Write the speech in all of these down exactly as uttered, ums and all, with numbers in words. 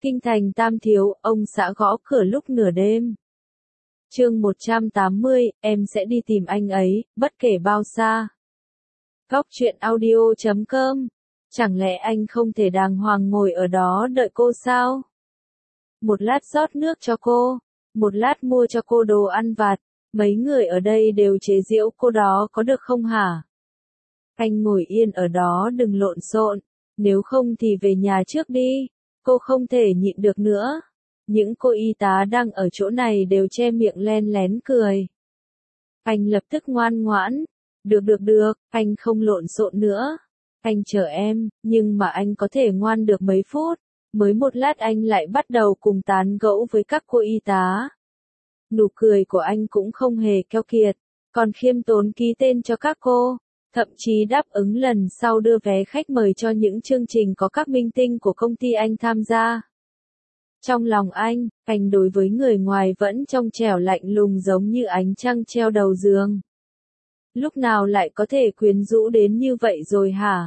Kinh thành Tam Thiếu, ông xã gõ cửa lúc nửa đêm. Chương một trăm tám mươi, em sẽ đi tìm anh ấy, bất kể bao xa. Góc truyện audio chấm com. Chẳng lẽ anh không thể đàng hoàng ngồi ở đó đợi cô sao? Một lát rót nước cho cô, một lát mua cho cô đồ ăn vặt, mấy người ở đây đều chế giễu cô đó có được không hả? Anh ngồi yên ở đó đừng lộn xộn, nếu không thì về nhà trước đi, cô không thể nhịn được nữa. Những cô y tá đang ở chỗ này đều che miệng len lén cười. Anh lập tức ngoan ngoãn, được được được, anh không lộn xộn nữa. Anh chờ em, nhưng mà anh có thể ngoan được mấy phút, mới một lát anh lại bắt đầu cùng tán gẫu với các cô y tá. Nụ cười của anh cũng không hề keo kiệt, còn khiêm tốn ký tên cho các cô, thậm chí đáp ứng lần sau đưa vé khách mời cho những chương trình có các minh tinh của công ty anh tham gia. Trong lòng anh, anh đối với người ngoài vẫn trong trẻo lạnh lùng giống như ánh trăng treo đầu giường. Lúc nào lại có thể quyến rũ đến như vậy rồi hả?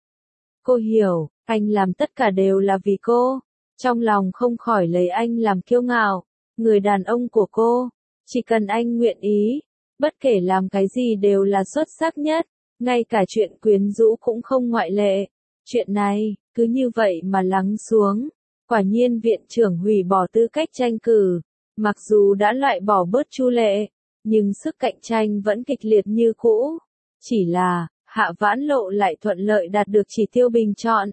Cô hiểu, anh làm tất cả đều là vì cô. Trong lòng không khỏi lấy anh làm kiêu ngạo, người đàn ông của cô. Chỉ cần anh nguyện ý, bất kể làm cái gì đều là xuất sắc nhất, ngay cả chuyện quyến rũ cũng không ngoại lệ. Chuyện này, cứ như vậy mà lắng xuống. Quả nhiên viện trưởng hủy bỏ tư cách tranh cử, mặc dù đã loại bỏ bớt Chu Lệ, nhưng sức cạnh tranh vẫn kịch liệt như cũ. Chỉ là, Hạ Vãn Lộ lại thuận lợi đạt được chỉ tiêu bình chọn.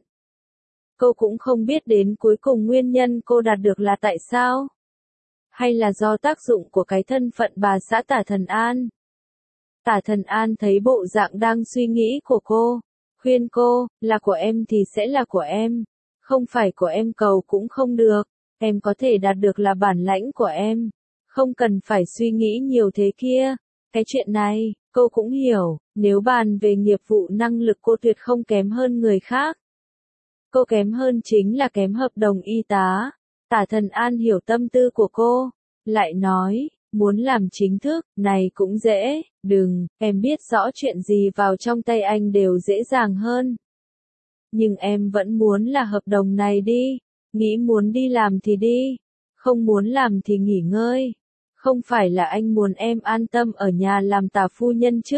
Cô cũng không biết đến cuối cùng nguyên nhân cô đạt được là tại sao? Hay là do tác dụng của cái thân phận bà xã Tả Thần An? Tả Thần An thấy bộ dạng đang suy nghĩ của cô, khuyên cô, là của em thì sẽ là của em. Không phải của em cầu cũng không được, em có thể đạt được là bản lãnh của em. Không cần phải suy nghĩ nhiều thế kia. Cái chuyện này, cô cũng hiểu, nếu bàn về nghiệp vụ năng lực cô tuyệt không kém hơn người khác. Cô kém hơn chính là kém hợp đồng y tá. Tả Thần An hiểu tâm tư của cô, lại nói, muốn làm chính thức, này cũng dễ, đừng, em biết rõ chuyện gì vào trong tay anh đều dễ dàng hơn. Nhưng em vẫn muốn là hợp đồng này đi, nghĩ muốn đi làm thì đi, không muốn làm thì nghỉ ngơi. Không phải là anh muốn em an tâm ở nhà làm tả phu nhân chứ?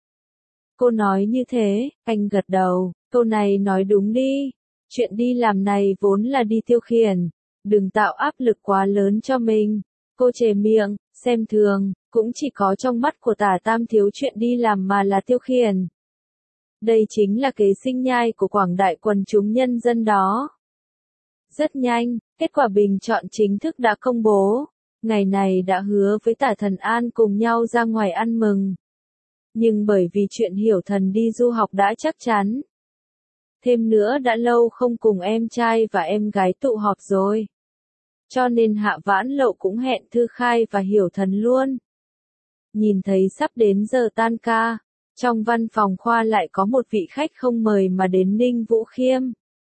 Cô nói như thế, anh gật đầu, câu này nói đúng đi. Chuyện đi làm này vốn là đi tiêu khiển, đừng tạo áp lực quá lớn cho mình. Cô chề miệng, xem thường, cũng chỉ có trong mắt của Tả Tam Thiếu chuyện đi làm mà là tiêu khiển. Đây chính là kế sinh nhai của quảng đại quần chúng nhân dân đó. Rất nhanh, kết quả bình chọn chính thức đã công bố. Ngày này đã hứa với Tả Thần An cùng nhau ra ngoài ăn mừng. Nhưng bởi vì chuyện Hiểu Thần đi du học đã chắc chắn. Thêm nữa đã lâu không cùng em trai và em gái tụ họp rồi. Cho nên Hạ Vãn Lộ cũng hẹn Thư Khai và Hiểu Thần luôn. Nhìn thấy sắp đến giờ tan ca, trong văn phòng khoa lại có một vị khách không mời mà đến Ninh Vũ Khiêm.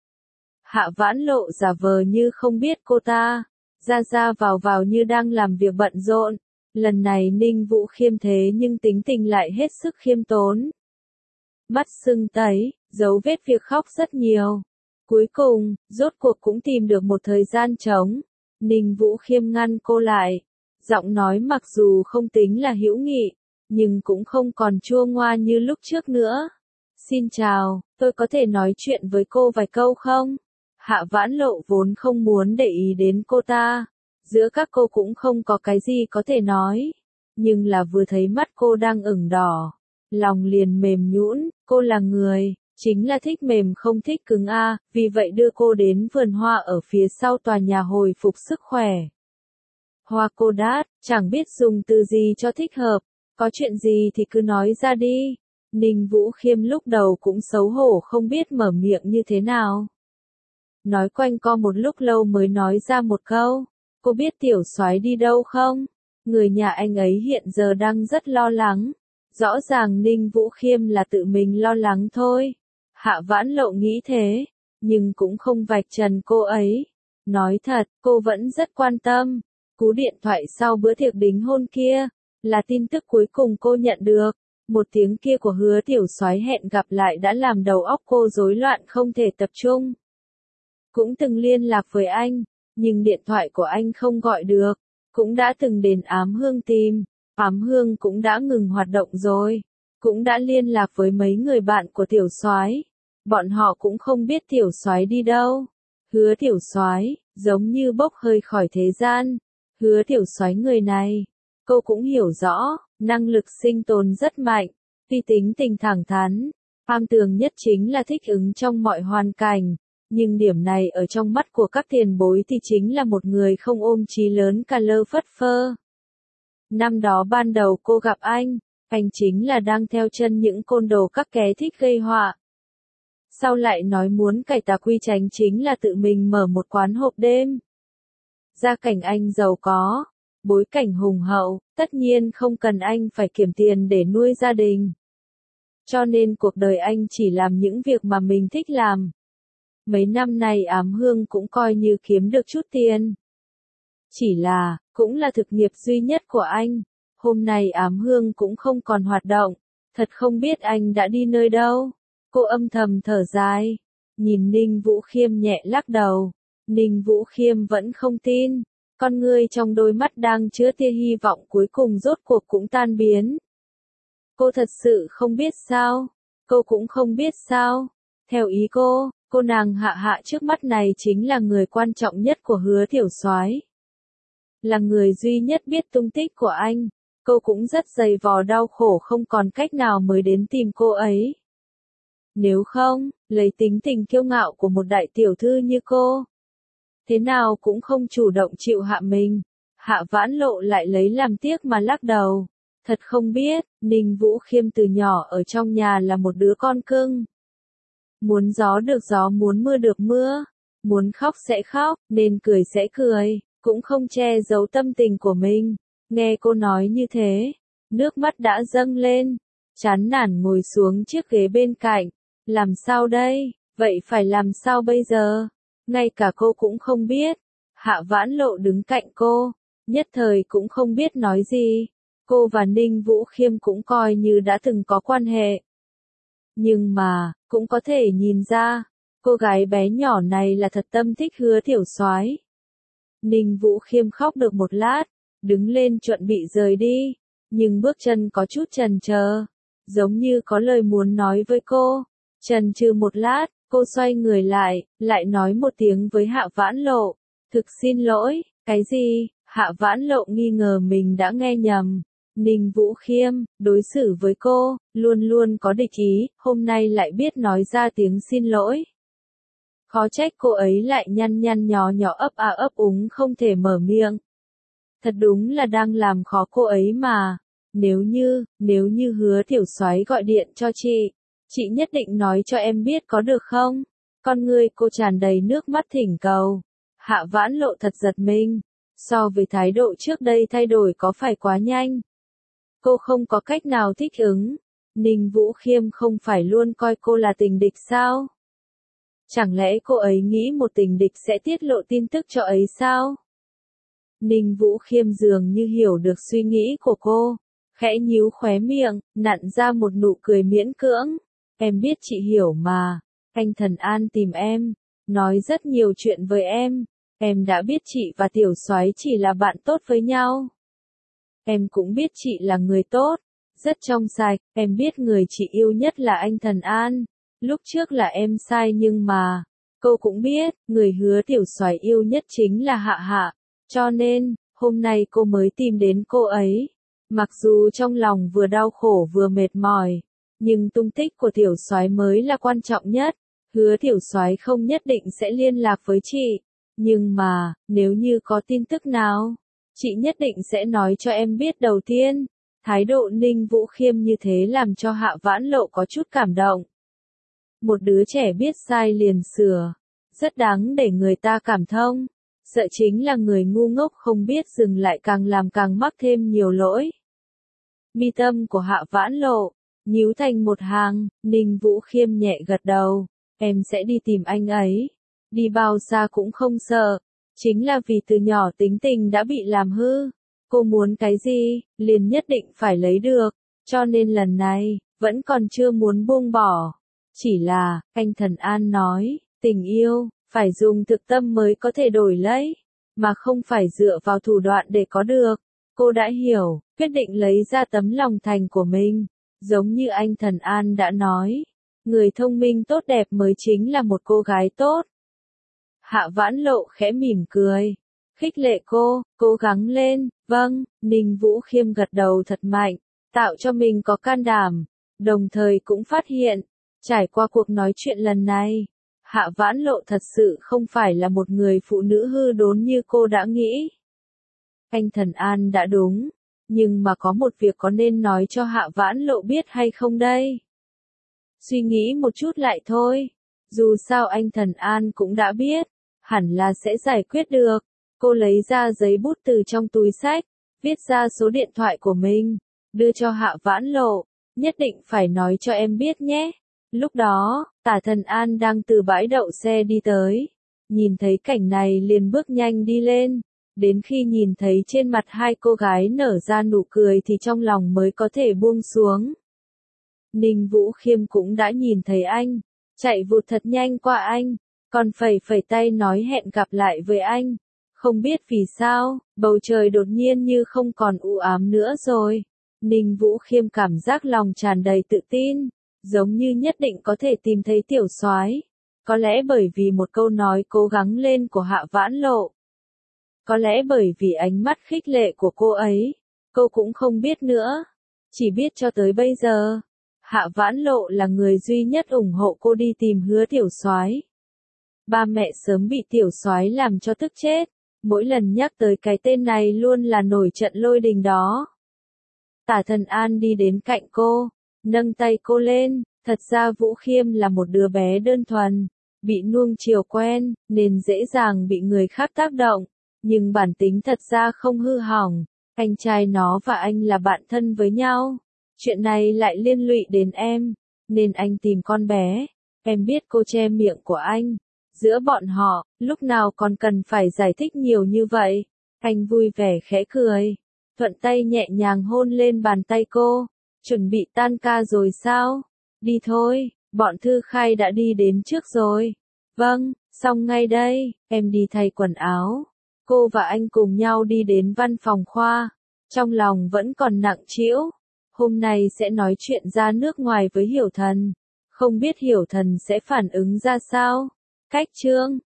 Hạ Vãn Lộ giả vờ như không biết cô ta, ra ra vào vào như đang làm việc bận rộn. Lần này Ninh Vũ Khiêm thế nhưng tính tình lại hết sức khiêm tốn. Mắt sưng tấy, dấu vết việc khóc rất nhiều. Cuối cùng, rốt cuộc cũng tìm được một thời gian trống. Ninh Vũ Khiêm ngăn cô lại. Giọng nói mặc dù không tính là hữu nghị, nhưng cũng không còn chua ngoa như lúc trước nữa. Xin chào, tôi có thể nói chuyện với cô vài câu không? Hạ Vãn Lộ vốn không muốn để ý đến cô ta. Giữa các cô cũng không có cái gì có thể nói. Nhưng là vừa thấy mắt cô đang ửng đỏ. Lòng liền mềm nhũn, cô là người, chính là thích mềm không thích cứng a, vì vậy đưa cô đến vườn hoa ở phía sau tòa nhà hồi phục sức khỏe. Hoa cô đát, chẳng biết dùng từ gì cho thích hợp, có chuyện gì thì cứ nói ra đi. Ninh Vũ Khiêm lúc đầu cũng xấu hổ không biết mở miệng như thế nào. Nói quanh co một lúc lâu mới nói ra một câu, cô biết tiểu soái đi đâu không? Người nhà anh ấy hiện giờ đang rất lo lắng. Rõ ràng Ninh Vũ Khiêm là tự mình lo lắng thôi. Hạ Vãn Lộ nghĩ thế, nhưng cũng không vạch trần cô ấy. Nói thật, cô vẫn rất quan tâm. Cú điện thoại sau bữa tiệc đính hôn kia, là tin tức cuối cùng cô nhận được. Một tiếng kia của Hứa tiểu soái hẹn gặp lại đã làm đầu óc cô rối loạn không thể tập trung. Cũng từng liên lạc với anh, nhưng điện thoại của anh không gọi được, cũng đã từng đến Ám Hương tìm, Ám Hương cũng đã ngừng hoạt động rồi, cũng đã liên lạc với mấy người bạn của Tiểu Soái, bọn họ cũng không biết Tiểu Soái đi đâu. Hứa Tiểu Soái, giống như bốc hơi khỏi thế gian. Hứa Tiểu Soái người này, cô cũng hiểu rõ, năng lực sinh tồn rất mạnh, tuy tính tình thẳng thắn, Pham Tường nhất chính là thích ứng trong mọi hoàn cảnh, nhưng điểm này ở trong mắt của các tiền bối thì chính là một người không ôm chí lớn cả lơ phất phơ. Năm đó ban đầu cô gặp anh, anh chính là đang theo chân những côn đồ các kẻ thích gây họa. Sau lại nói muốn cải tà quy chánh chính là tự mình mở một quán hộp đêm. Gia cảnh anh giàu có, bối cảnh hùng hậu, tất nhiên không cần anh phải kiếm tiền để nuôi gia đình. Cho nên cuộc đời anh chỉ làm những việc mà mình thích làm. Mấy năm này Ám Hương cũng coi như kiếm được chút tiền. Chỉ là, cũng là thực nghiệp duy nhất của anh. Hôm nay Ám Hương cũng không còn hoạt động. Thật không biết anh đã đi nơi đâu. Cô âm thầm thở dài. Nhìn Ninh Vũ Khiêm nhẹ lắc đầu. Ninh Vũ Khiêm vẫn không tin. Con ngươi trong đôi mắt đang chứa tia hy vọng cuối cùng rốt cuộc cũng tan biến. Cô thật sự không biết sao. Cô cũng không biết sao. Theo ý cô, cô nàng Hạ Hạ trước mắt này chính là người quan trọng nhất của Hứa Tiểu Soái. Là người duy nhất biết tung tích của anh. Cô cũng rất dày vò đau khổ không còn cách nào mới đến tìm cô ấy. Nếu không, lấy tính tình kiêu ngạo của một đại tiểu thư như cô, thế nào cũng không chủ động chịu hạ mình. Hạ Vãn Lộ lại lấy làm tiếc mà lắc đầu. Thật không biết, Ninh Vũ Khiêm từ nhỏ ở trong nhà là một đứa con cưng. Muốn gió được gió, muốn mưa được mưa, muốn khóc sẽ khóc, nên cười sẽ cười, cũng không che giấu tâm tình của mình. Nghe cô nói như thế, nước mắt đã dâng lên, chán nản ngồi xuống chiếc ghế bên cạnh. Làm sao đây, vậy phải làm sao bây giờ? Ngay cả cô cũng không biết. Hạ Vãn Lộ đứng cạnh cô, nhất thời cũng không biết nói gì. Cô và Ninh Vũ Khiêm cũng coi như đã từng có quan hệ. Nhưng mà, cũng có thể nhìn ra, cô gái bé nhỏ này là thật tâm thích Hứa Tiểu Soái. Ninh Vũ Khiêm khóc được một lát, đứng lên chuẩn bị rời đi, nhưng bước chân có chút chần chờ, giống như có lời muốn nói với cô. Chần chừ một lát, cô xoay người lại, lại nói một tiếng với Hạ Vãn Lộ. Thực xin lỗi, cái gì? Hạ Vãn Lộ nghi ngờ mình đã nghe nhầm. Ninh Vũ Khiêm, đối xử với cô, luôn luôn có địch ý, hôm nay lại biết nói ra tiếng xin lỗi. Khó trách cô ấy lại nhăn nhăn nhó nhó ấp a ấp úng không thể mở miệng. Thật đúng là đang làm khó cô ấy mà. Nếu như, nếu như Hứa Tiểu Soái gọi điện cho chị, chị nhất định nói cho em biết có được không? Con ngươi cô tràn đầy nước mắt thỉnh cầu. Hạ Vãn Lộ thật giật mình. So với thái độ trước đây thay đổi có phải quá nhanh? Cô không có cách nào thích ứng. Ninh Vũ Khiêm không phải luôn coi cô là tình địch sao? Chẳng lẽ cô ấy nghĩ một tình địch sẽ tiết lộ tin tức cho ấy sao? Ninh Vũ Khiêm dường như hiểu được suy nghĩ của cô, khẽ nhíu khóe miệng, nặn ra một nụ cười miễn cưỡng. Em biết chị hiểu mà, anh Thần An tìm em, nói rất nhiều chuyện với em, em đã biết chị và Tiểu Soái chỉ là bạn tốt với nhau. Em cũng biết chị là người tốt, rất trong sạch, em biết người chị yêu nhất là anh Thần An. Lúc trước là em sai nhưng mà, cô cũng biết, người Hứa Tiểu Soái yêu nhất chính là Hạ Hạ, cho nên, hôm nay cô mới tìm đến cô ấy. Mặc dù trong lòng vừa đau khổ vừa mệt mỏi, nhưng tung tích của Tiểu Soái mới là quan trọng nhất. Hứa Tiểu Soái không nhất định sẽ liên lạc với chị, nhưng mà, nếu như có tin tức nào, chị nhất định sẽ nói cho em biết đầu tiên. Thái độ Ninh Vũ Khiêm như thế làm cho Hạ Vãn Lộ có chút cảm động. Một đứa trẻ biết sai liền sửa, rất đáng để người ta cảm thông. Sợ chính là người ngu ngốc không biết dừng lại càng làm càng mắc thêm nhiều lỗi. Mi tâm của Hạ Vãn Lộ nhíu thành một hàng. Ninh Vũ Khiêm nhẹ gật đầu. Em sẽ đi tìm anh ấy. Đi bao xa cũng không sợ. Chính là vì từ nhỏ tính tình đã bị làm hư. Cô muốn cái gì, liền nhất định phải lấy được. Cho nên lần này, vẫn còn chưa muốn buông bỏ. Chỉ là, anh Thần An nói, tình yêu, phải dùng thực tâm mới có thể đổi lấy. mà không phải dựa vào thủ đoạn để có được. Cô đã hiểu, quyết định lấy ra tấm lòng thành của mình. Giống như anh Thần An đã nói, người thông minh tốt đẹp mới chính là một cô gái tốt. Hạ Vãn Lộ khẽ mỉm cười, khích lệ cô, cố gắng lên. Vâng, Ninh Vũ Khiêm gật đầu thật mạnh, tạo cho mình có can đảm, đồng thời cũng phát hiện, trải qua cuộc nói chuyện lần này, Hạ Vãn Lộ thật sự không phải là một người phụ nữ hư đốn như cô đã nghĩ. Anh Thần An đã đúng, nhưng mà có một việc có nên nói cho Hạ Vãn Lộ biết hay không đây? Suy nghĩ một chút lại thôi, dù sao anh Thần An cũng đã biết, hẳn là sẽ giải quyết được. Cô lấy ra giấy bút từ trong túi xách, viết ra số điện thoại của mình, đưa cho Hạ Vãn Lộ, nhất định phải nói cho em biết nhé. Lúc đó, Tả Thần An đang từ bãi đậu xe đi tới, nhìn thấy cảnh này liền bước nhanh đi lên, đến khi nhìn thấy trên mặt hai cô gái nở ra nụ cười thì trong lòng mới có thể buông xuống. Ninh Vũ Khiêm cũng đã nhìn thấy anh, chạy vụt thật nhanh qua anh, còn phẩy phẩy tay nói hẹn gặp lại với anh. Không biết vì sao, bầu trời đột nhiên như không còn u ám nữa rồi. Ninh Vũ Khiêm cảm giác lòng tràn đầy tự tin, giống như nhất định có thể tìm thấy tiểu soái. Có lẽ bởi vì một câu nói cố gắng lên của Hạ Vãn Lộ. Có lẽ bởi vì ánh mắt khích lệ của cô ấy, cô cũng không biết nữa. Chỉ biết cho tới bây giờ, Hạ Vãn Lộ là người duy nhất ủng hộ cô đi tìm Hứa tiểu soái. Ba mẹ sớm bị tiểu soái làm cho tức chết, mỗi lần nhắc tới cái tên này luôn là nổi trận lôi đình đó. Tả Thần An đi đến cạnh cô, nâng tay cô lên, thật ra Vũ Khiêm là một đứa bé đơn thuần, bị nuông chiều quen, nên dễ dàng bị người khác tác động, nhưng bản tính thật ra không hư hỏng, anh trai nó và anh là bạn thân với nhau, chuyện này lại liên lụy đến em, nên anh tìm con bé, em biết cô che miệng của anh, giữa bọn họ, lúc nào còn cần phải giải thích nhiều như vậy, anh vui vẻ khẽ cười, thuận tay nhẹ nhàng hôn lên bàn tay cô, chuẩn bị tan ca rồi sao, đi thôi, bọn Thư Khai đã đi đến trước rồi, vâng, xong ngay đây, em đi thay quần áo. Cô và anh cùng nhau đi đến văn phòng khoa, trong lòng vẫn còn nặng trĩu. Hôm nay sẽ nói chuyện ra nước ngoài với Hiểu Thần, không biết Hiểu Thần sẽ phản ứng ra sao. Cách chương